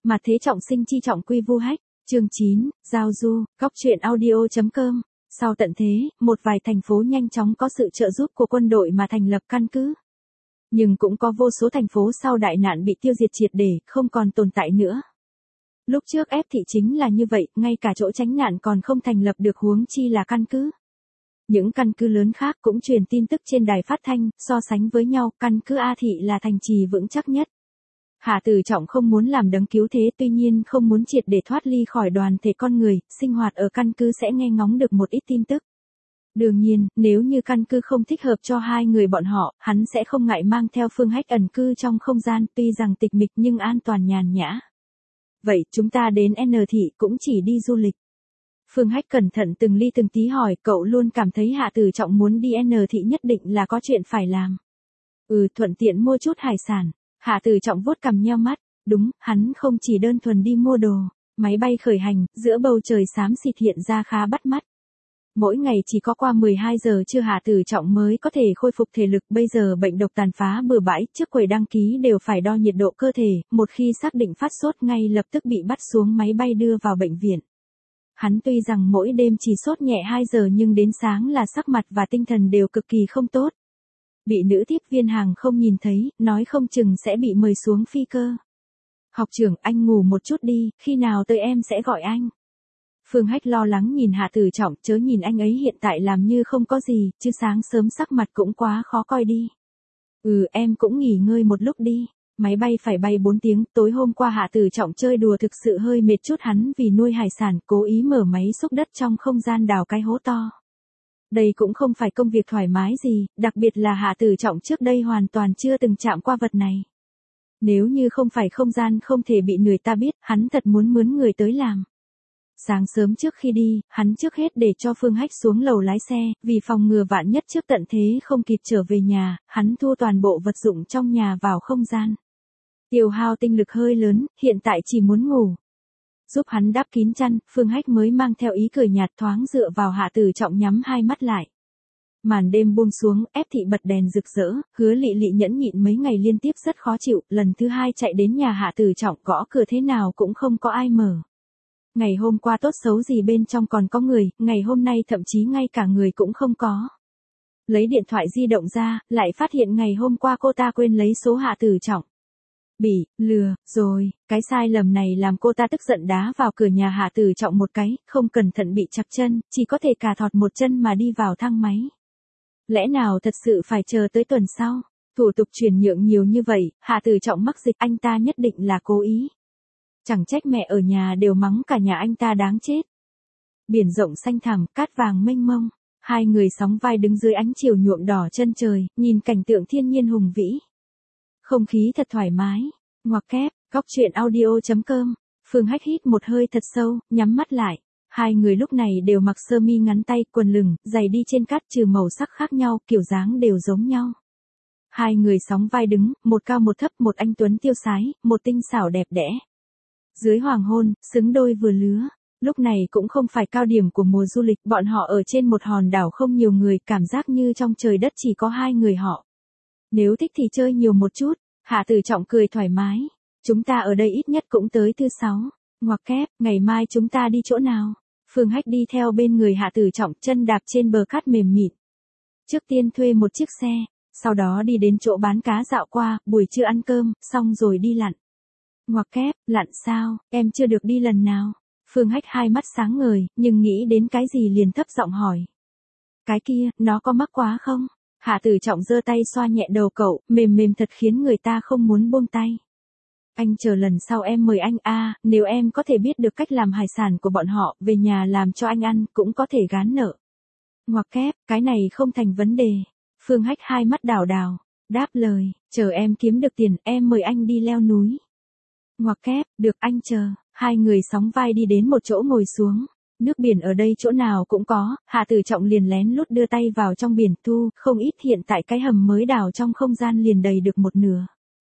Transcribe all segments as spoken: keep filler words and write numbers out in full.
Mà thế trọng sinh chi trọng quy vu hách, chương chín, giao du, góc truyện audio.com. Sau tận thế, một vài thành phố nhanh chóng có sự trợ giúp của quân đội mà thành lập căn cứ. Nhưng cũng có vô số thành phố sau đại nạn bị tiêu diệt triệt để, không còn tồn tại nữa. Lúc trước ép thị chính là như vậy, ngay cả chỗ tránh nạn còn không thành lập được huống chi là căn cứ. Những căn cứ lớn khác cũng truyền tin tức trên đài phát thanh, so sánh với nhau, căn cứ A thị là thành trì vững chắc nhất. Hạ Tử Trọng không muốn làm đấng cứu thế, tuy nhiên không muốn triệt để thoát ly khỏi đoàn thể con người, sinh hoạt ở căn cứ sẽ nghe ngóng được một ít tin tức. Đương nhiên, nếu như căn cứ không thích hợp cho hai người bọn họ, hắn sẽ không ngại mang theo Phương Hách ẩn cư trong không gian, tuy rằng tịch mịch nhưng an toàn nhàn nhã. Vậy, chúng ta đến N thị cũng chỉ đi du lịch. Phương Hách cẩn thận từng ly từng tí hỏi, cậu luôn cảm thấy Hạ Tử Trọng muốn đi N thị nhất định là có chuyện phải làm. Ừ, thuận tiện mua chút hải sản. Hạ Tử Trọng vuốt cằm nheo mắt, đúng, hắn không chỉ đơn thuần đi mua đồ. Máy bay khởi hành, giữa bầu trời xám xịt hiện ra khá bắt mắt. Mỗi ngày chỉ có qua mười hai giờ trưa Hạ Tử Trọng mới có thể khôi phục thể lực, bây giờ bệnh độc tàn phá bừa bãi, trước quầy đăng ký đều phải đo nhiệt độ cơ thể, một khi xác định phát sốt ngay lập tức bị bắt xuống máy bay đưa vào bệnh viện. Hắn tuy rằng mỗi đêm chỉ sốt nhẹ hai giờ nhưng đến sáng là sắc mặt và tinh thần đều cực kỳ không tốt. Bị nữ tiếp viên hàng không nhìn thấy, nói không chừng sẽ bị mời xuống phi cơ. Học trưởng, anh ngủ một chút đi, khi nào tới em sẽ gọi anh. Phương Hách lo lắng nhìn Hạ Tử Trọng, chớ nhìn anh ấy hiện tại làm như không có gì, chứ sáng sớm sắc mặt cũng quá khó coi đi. Ừ, em cũng nghỉ ngơi một lúc đi. Máy bay phải bay bốn tiếng, tối hôm qua Hạ Tử Trọng chơi đùa thực sự hơi mệt chút, hắn vì nuôi hải sản, cố ý mở máy xúc đất trong không gian đào cái hố to. Đây cũng không phải công việc thoải mái gì, đặc biệt là Hạ Tử Trọng trước đây hoàn toàn chưa từng chạm qua vật này. Nếu như không phải không gian không thể bị người ta biết, hắn thật muốn mướn người tới làm. Sáng sớm trước khi đi, hắn trước hết để cho Phương Hách xuống lầu lái xe, vì phòng ngừa vạn nhất trước tận thế không kịp trở về nhà, hắn thu toàn bộ vật dụng trong nhà vào không gian. Tiêu hao tinh lực hơi lớn, hiện tại chỉ muốn ngủ. Giúp hắn đắp kín chăn, Phương Hách mới mang theo ý cười nhạt thoáng dựa vào Hạ Tử Trọng nhắm hai mắt lại. Màn đêm buông xuống, ép thị bật đèn rực rỡ, Hứa Lị Lị nhẫn nhịn mấy ngày liên tiếp rất khó chịu, lần thứ hai chạy đến nhà Hạ Tử Trọng gõ cửa thế nào cũng không có ai mở. Ngày hôm qua tốt xấu gì bên trong còn có người, ngày hôm nay thậm chí ngay cả người cũng không có. Lấy điện thoại di động ra, lại phát hiện ngày hôm qua cô ta quên lấy số Hạ Tử Trọng. Bị, lừa, rồi, cái sai lầm này làm cô ta tức giận đá vào cửa nhà Hạ Tử Trọng một cái, không cẩn thận bị chặt chân, chỉ có thể cà thọt một chân mà đi vào thang máy. Lẽ nào thật sự phải chờ tới tuần sau, thủ tục chuyển nhượng nhiều như vậy, Hạ Tử Trọng mắc dịch, anh ta nhất định là cố ý. Chẳng trách mẹ ở nhà đều mắng cả nhà anh ta đáng chết. Biển rộng xanh thẳm, cát vàng mênh mông, hai người sóng vai đứng dưới ánh chiều nhuộm đỏ chân trời, nhìn cảnh tượng thiên nhiên hùng vĩ. Không khí thật thoải mái. Ngoặc kép, góc truyện audio.com. Phương Hách hít một hơi thật sâu, nhắm mắt lại. Hai người lúc này đều mặc sơ mi ngắn tay, quần lửng, giày đi trên cát, trừ màu sắc khác nhau, kiểu dáng đều giống nhau. Hai người sóng vai đứng, một cao một thấp, một anh tuấn tiêu sái, một tinh xảo đẹp đẽ. Dưới hoàng hôn, xứng đôi vừa lứa. Lúc này cũng không phải cao điểm của mùa du lịch, bọn họ ở trên một hòn đảo không nhiều người, cảm giác như trong trời đất chỉ có hai người họ. Nếu thích thì chơi nhiều một chút. Hạ Tử Trọng cười thoải mái. Chúng ta ở đây ít nhất cũng tới thứ sáu. Ngoặc kép, ngày mai chúng ta đi chỗ nào? Phương Hách đi theo bên người Hạ Tử Trọng, chân đạp trên bờ cát mềm mịn. Trước tiên thuê một chiếc xe, sau đó đi đến chỗ bán cá dạo qua, buổi trưa ăn cơm, xong rồi đi lặn. Ngoặc kép, lặn sao, em chưa được đi lần nào. Phương Hách hai mắt sáng ngời, nhưng nghĩ đến cái gì liền thấp giọng hỏi. Cái kia, nó có mắc quá không? Hạ Tử Trọng giơ tay xoa nhẹ đầu cậu, mềm mềm thật khiến người ta không muốn buông tay. Anh chờ lần sau em mời anh a, à, nếu em có thể biết được cách làm hải sản của bọn họ, về nhà làm cho anh ăn, cũng có thể gán nợ. Ngoặc kép, cái này không thành vấn đề. Phương Hách hai mắt đảo đảo, đáp lời, chờ em kiếm được tiền, em mời anh đi leo núi. Ngoặc kép, được anh chờ. Hai người sóng vai đi đến một chỗ ngồi xuống. Nước biển ở đây chỗ nào cũng có, Hạ Tử Trọng liền lén lút đưa tay vào trong biển thu, không ít, hiện tại cái hầm mới đào trong không gian liền đầy được một nửa.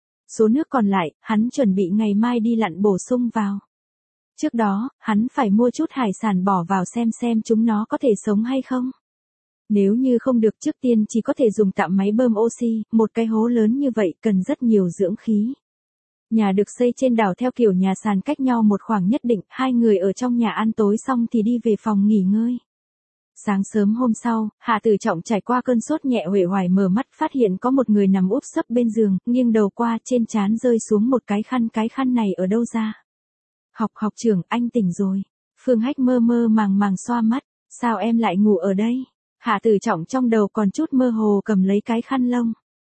Số nước còn lại, hắn chuẩn bị ngày mai đi lặn bổ sung vào. Trước đó, hắn phải mua chút hải sản bỏ vào xem xem chúng nó có thể sống hay không. Nếu như không được, trước tiên chỉ có thể dùng tạm máy bơm oxy, một cái hố lớn như vậy cần rất nhiều dưỡng khí. Nhà được xây trên đảo theo kiểu nhà sàn cách nhau một khoảng nhất định, hai người ở trong nhà ăn tối xong thì đi về phòng nghỉ ngơi. Sáng sớm hôm sau, Hạ Tử Trọng trải qua cơn sốt nhẹ uể oải mở mắt phát hiện có một người nằm úp sấp bên giường, nghiêng đầu qua trên trán rơi xuống một cái khăn, cái khăn này ở đâu ra? Học học trưởng, anh tỉnh rồi. Phương Hách mơ mơ màng màng xoa mắt, sao em lại ngủ ở đây? Hạ Tử Trọng trong đầu còn chút mơ hồ cầm lấy cái khăn lông.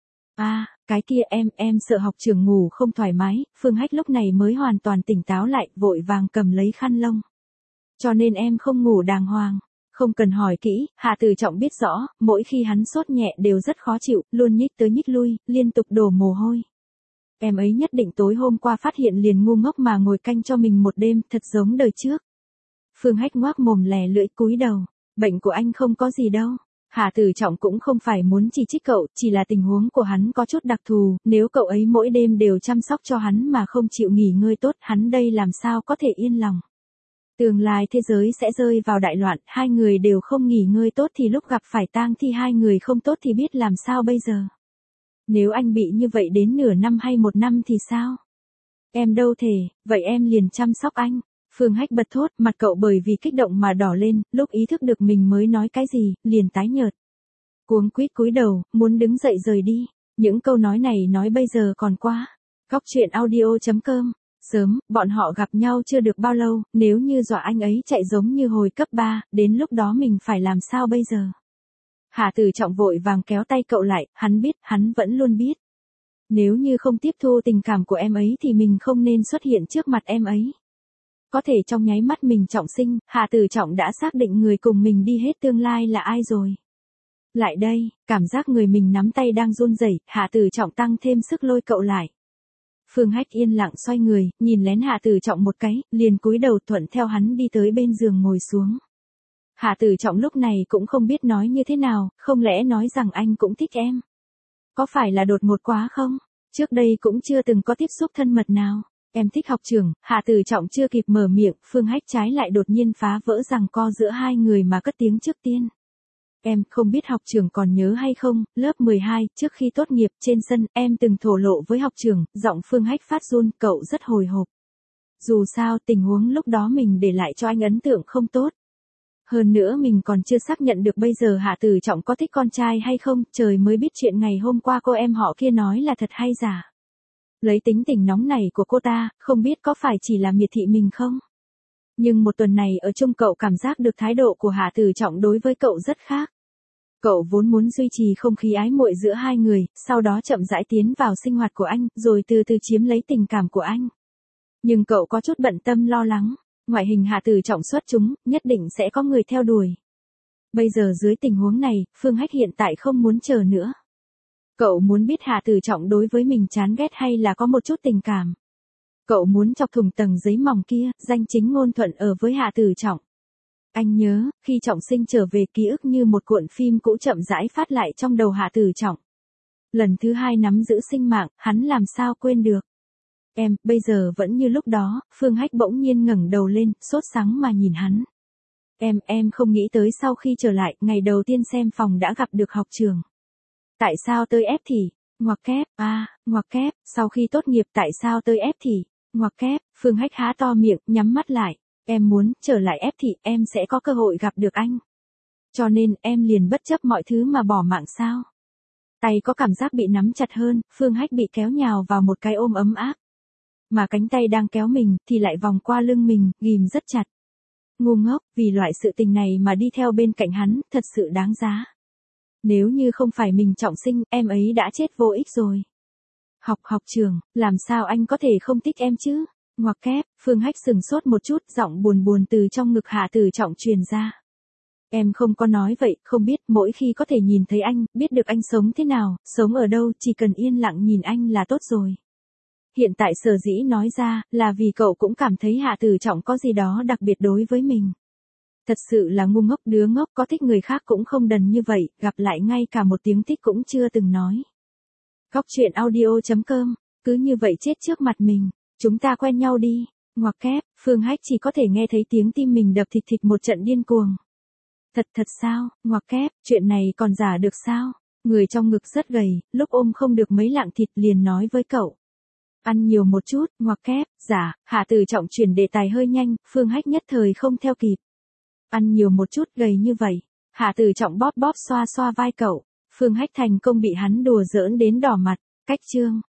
À, cái kia em, em sợ học trưởng ngủ không thoải mái, Phương Hách lúc này mới hoàn toàn tỉnh táo lại, vội vàng cầm lấy khăn lông. Cho nên em không ngủ đàng hoàng. Không cần hỏi kỹ, Hạ Tử Trọng biết rõ, mỗi khi hắn sốt nhẹ đều rất khó chịu, luôn nhích tới nhích lui, liên tục đổ mồ hôi. Em ấy nhất định tối hôm qua phát hiện liền ngu ngốc mà ngồi canh cho mình một đêm, thật giống đời trước. Phương Hách ngoác mồm lè lưỡi cúi đầu, bệnh của anh không có gì đâu. Hạ Tử Trọng cũng không phải muốn chỉ trích cậu, chỉ là tình huống của hắn có chút đặc thù, nếu cậu ấy mỗi đêm đều chăm sóc cho hắn mà không chịu nghỉ ngơi tốt, hắn đây làm sao có thể yên lòng. Tương lai thế giới sẽ rơi vào đại loạn, hai người đều không nghỉ ngơi tốt thì lúc gặp phải tang thi hai người không tốt thì biết làm sao bây giờ. Nếu anh bị như vậy đến nửa năm hay một năm thì sao? Em đâu thể, vậy em liền chăm sóc anh. Phương Hách bật thốt, mặt cậu bởi vì kích động mà đỏ lên, lúc ý thức được mình mới nói cái gì, liền tái nhợt. Cuống quýt cúi đầu, muốn đứng dậy rời đi. Những câu nói này nói bây giờ còn quá. Góc truyện audio chấm com. Sớm, bọn họ gặp nhau chưa được bao lâu, nếu như dọa anh ấy chạy giống như hồi cấp ba, đến lúc đó mình phải làm sao bây giờ? Hạ Tử Trọng vội vàng kéo tay cậu lại, hắn biết, hắn vẫn luôn biết. Nếu như không tiếp thu tình cảm của em ấy thì mình không nên xuất hiện trước mặt em ấy. Có thể trong nháy mắt mình trọng sinh, Hạ Tử Trọng đã xác định người cùng mình đi hết tương lai là ai rồi. Lại đây, cảm giác người mình nắm tay đang run rẩy, Hạ Tử Trọng tăng thêm sức lôi cậu lại. Phương Hách yên lặng xoay người, nhìn lén Hạ Tử Trọng một cái, liền cúi đầu thuận theo hắn đi tới bên giường ngồi xuống. Hạ Tử Trọng lúc này cũng không biết nói như thế nào, không lẽ nói rằng anh cũng thích em? Có phải là đột ngột quá không? Trước đây cũng chưa từng có tiếp xúc thân mật nào. Em thích học trưởng, Hạ Tử Trọng chưa kịp mở miệng, Phương Hách trái lại đột nhiên phá vỡ giằng co giữa hai người mà cất tiếng trước tiên. Em không biết học trưởng còn nhớ hay không, lớp mười hai, trước khi tốt nghiệp trên sân, em từng thổ lộ với học trưởng, giọng Phương Hách phát run, cậu rất hồi hộp. Dù sao, tình huống lúc đó mình để lại cho anh ấn tượng không tốt. Hơn nữa mình còn chưa xác nhận được bây giờ Hạ Tử Trọng có thích con trai hay không, trời mới biết chuyện ngày hôm qua cô em họ kia nói là thật hay giả. Lấy tính tình nóng này của cô ta, không biết có phải chỉ là miệt thị mình không? Nhưng một tuần này ở chung cậu cảm giác được thái độ của Hạ Tử Trọng đối với cậu rất khác. Cậu vốn muốn duy trì không khí ái muội giữa hai người, sau đó chậm rãi tiến vào sinh hoạt của anh, rồi từ từ chiếm lấy tình cảm của anh. Nhưng cậu có chút bận tâm lo lắng, ngoại hình Hạ Tử Trọng xuất chúng, nhất định sẽ có người theo đuổi. Bây giờ dưới tình huống này, Phương Hách hiện tại không muốn chờ nữa. Cậu muốn biết Hạ Tử Trọng đối với mình chán ghét hay là có một chút tình cảm. Cậu muốn chọc thủng tầng giấy mỏng kia, danh chính ngôn thuận ở với Hạ Tử Trọng. Anh nhớ, khi Trọng Sinh trở về ký ức như một cuộn phim cũ chậm rãi phát lại trong đầu Hạ Tử Trọng. Lần thứ hai nắm giữ sinh mạng, hắn làm sao quên được. Em, bây giờ vẫn như lúc đó, Phương Hách bỗng nhiên ngẩng đầu lên, sốt sắng mà nhìn hắn. Em, em không nghĩ tới sau khi trở lại, ngày đầu tiên xem phòng đã gặp được học trường. Tại sao tới ép thì, ngoặc kép, à, ngoặc kép, sau khi tốt nghiệp tại sao tới ép thì, ngoặc kép, Phương Hách há to miệng, nhắm mắt lại. Em muốn, trở lại ép thì, em sẽ có cơ hội gặp được anh. Cho nên, em liền bất chấp mọi thứ mà bỏ mạng sao. Tay có cảm giác bị nắm chặt hơn, Phương Hách bị kéo nhào vào một cái ôm ấm áp. Mà cánh tay đang kéo mình, thì lại vòng qua lưng mình, ghim rất chặt. Ngu ngốc, vì loại sự tình này mà đi theo bên cạnh hắn, thật sự đáng giá. Nếu như không phải mình trọng sinh, em ấy đã chết vô ích rồi. Học học trường, làm sao anh có thể không thích em chứ? Ngoặc kép, Phương Hách sừng sốt một chút, giọng buồn buồn từ trong ngực Hạ Tử Trọng truyền ra. Em không có nói vậy, không biết, mỗi khi có thể nhìn thấy anh, biết được anh sống thế nào, sống ở đâu, chỉ cần yên lặng nhìn anh là tốt rồi. Hiện tại sở dĩ nói ra, là vì cậu cũng cảm thấy Hạ Tử Trọng có gì đó đặc biệt đối với mình. Thật sự là ngu ngốc, đứa ngốc có thích người khác cũng không đần như vậy, gặp lại ngay cả một tiếng thích cũng chưa từng nói. Góc truyện audio chấm com, cứ như vậy chết trước mặt mình, chúng ta quen nhau đi, ngoặc kép, Phương Hách chỉ có thể nghe thấy tiếng tim mình đập thịt thịt một trận điên cuồng. Thật thật sao, ngoặc kép, chuyện này còn giả được sao? Người trong ngực rất gầy, lúc ôm không được mấy lạng thịt liền nói với cậu. Ăn nhiều một chút, ngoặc kép, giả, Hạ Tử Trọng chuyển đề tài hơi nhanh, Phương Hách nhất thời không theo kịp. Ăn nhiều một chút, gầy như vậy. Hạ Tử Trọng bóp bóp xoa xoa vai cậu. Phương Hách thành công bị hắn đùa giỡn đến đỏ mặt. Cách chương.